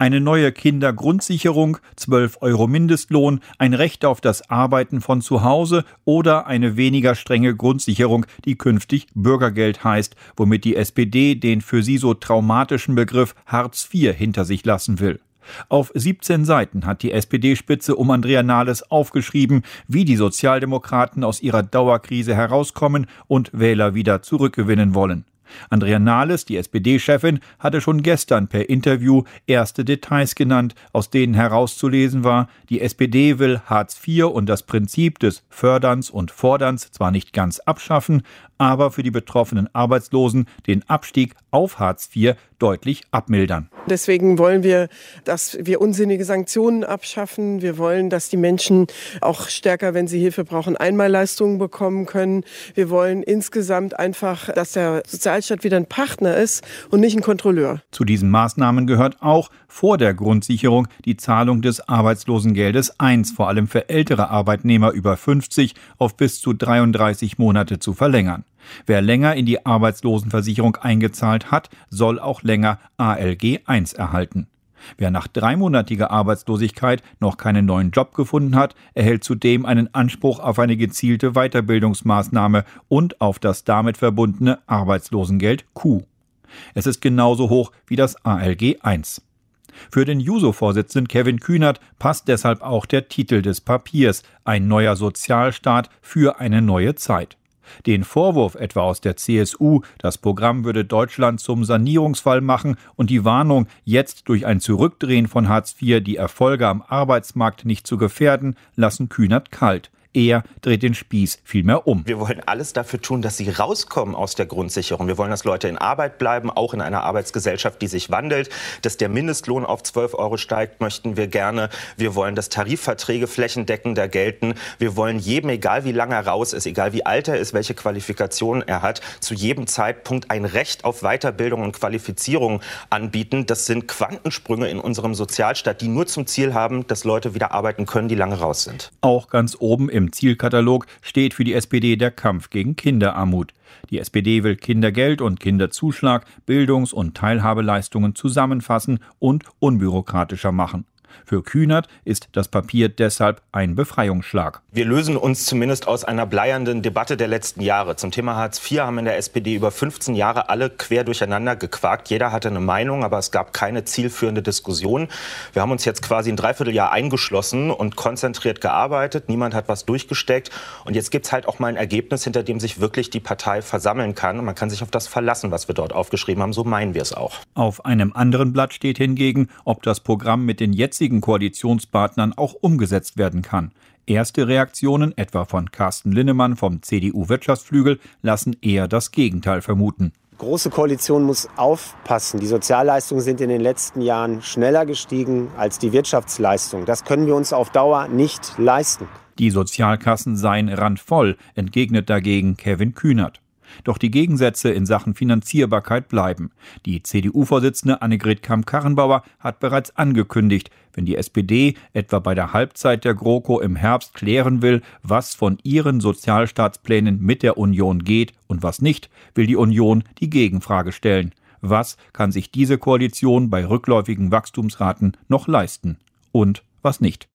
Eine neue Kindergrundsicherung, 12 € Mindestlohn, ein Recht auf das Arbeiten von zu Hause oder eine weniger strenge Grundsicherung, die künftig Bürgergeld heißt, womit die SPD den für sie so traumatischen Begriff Hartz IV hinter sich lassen will. Auf 17 Seiten hat die SPD-Spitze um Andrea Nahles aufgeschrieben, wie die Sozialdemokraten aus ihrer Dauerkrise herauskommen und Wähler wieder zurückgewinnen wollen. Andrea Nahles, die SPD-Chefin, hatte schon gestern per Interview erste Details genannt, aus denen herauszulesen war, die SPD will Hartz IV und das Prinzip des Förderns und Forderns zwar nicht ganz abschaffen, aber für die betroffenen Arbeitslosen den Abstieg auf Hartz IV deutlich abmildern. Deswegen wollen wir, dass wir unsinnige Sanktionen abschaffen. Wir wollen, dass die Menschen auch stärker, wenn sie Hilfe brauchen, Einmalleistungen bekommen können. Wir wollen insgesamt einfach, dass der Sozialstaat wieder ein Partner ist und nicht ein Kontrolleur. Zu diesen Maßnahmen gehört auch, vor der Grundsicherung die Zahlung des Arbeitslosengeldes I, vor allem für ältere Arbeitnehmer über 50, auf bis zu 33 Monate zu verlängern. Wer länger in die Arbeitslosenversicherung eingezahlt hat, soll auch länger ALG I erhalten. Wer nach 3-monatiger Arbeitslosigkeit noch keinen neuen Job gefunden hat, erhält zudem einen Anspruch auf eine gezielte Weiterbildungsmaßnahme und auf das damit verbundene Arbeitslosengeld Q. Es ist genauso hoch wie das ALG I. Für den Juso-Vorsitzenden Kevin Kühnert passt deshalb auch der Titel des Papiers: Ein neuer Sozialstaat für eine neue Zeit. Den Vorwurf etwa aus der CSU, das Programm würde Deutschland zum Sanierungsfall machen, und die Warnung, jetzt durch ein Zurückdrehen von Hartz IV die Erfolge am Arbeitsmarkt nicht zu gefährden, lassen Kühnert kalt. Er dreht den Spieß vielmehr um. Wir wollen alles dafür tun, dass sie rauskommen aus der Grundsicherung. Wir wollen, dass Leute in Arbeit bleiben, auch in einer Arbeitsgesellschaft, die sich wandelt. Dass der Mindestlohn auf 12 € steigt, möchten wir gerne. Wir wollen, dass Tarifverträge flächendeckender gelten. Wir wollen jedem, egal wie lange er raus ist, egal wie alt er ist, welche Qualifikationen er hat, zu jedem Zeitpunkt ein Recht auf Weiterbildung und Qualifizierung anbieten. Das sind Quantensprünge in unserem Sozialstaat, die nur zum Ziel haben, dass Leute wieder arbeiten können, die lange raus sind. Auch ganz oben im Zielkatalog steht für die SPD der Kampf gegen Kinderarmut. Die SPD will Kindergeld und Kinderzuschlag, Bildungs- und Teilhabeleistungen zusammenfassen und unbürokratischer machen. Für Kühnert ist das Papier deshalb ein Befreiungsschlag. Wir lösen uns zumindest aus einer bleiernden Debatte der letzten Jahre. Zum Thema Hartz IV haben in der SPD über 15 Jahre alle quer durcheinander gequakt. Jeder hatte eine Meinung, aber es gab keine zielführende Diskussion. Wir haben uns jetzt quasi ein Dreivierteljahr eingeschlossen und konzentriert gearbeitet. Niemand hat was durchgesteckt. Und jetzt gibt es halt auch mal ein Ergebnis, hinter dem sich wirklich die Partei versammeln kann. Und man kann sich auf das verlassen, was wir dort aufgeschrieben haben. So meinen wir es auch. Auf einem anderen Blatt steht hingegen, ob das Programm mit den jetzigen Koalitionspartnern auch umgesetzt werden kann. Erste Reaktionen, etwa von Carsten Linnemann vom CDU-Wirtschaftsflügel, lassen eher das Gegenteil vermuten. Große Koalition muss aufpassen. Die Sozialleistungen sind in den letzten Jahren schneller gestiegen als die Wirtschaftsleistungen. Das können wir uns auf Dauer nicht leisten. Die Sozialkassen seien randvoll, entgegnet dagegen Kevin Kühnert. Doch die Gegensätze in Sachen Finanzierbarkeit bleiben. Die CDU-Vorsitzende Annegret Kramp-Karrenbauer hat bereits angekündigt, wenn die SPD etwa bei der Halbzeit der GroKo im Herbst klären will, was von ihren Sozialstaatsplänen mit der Union geht und was nicht, will die Union die Gegenfrage stellen. Was kann sich diese Koalition bei rückläufigen Wachstumsraten noch leisten und was nicht?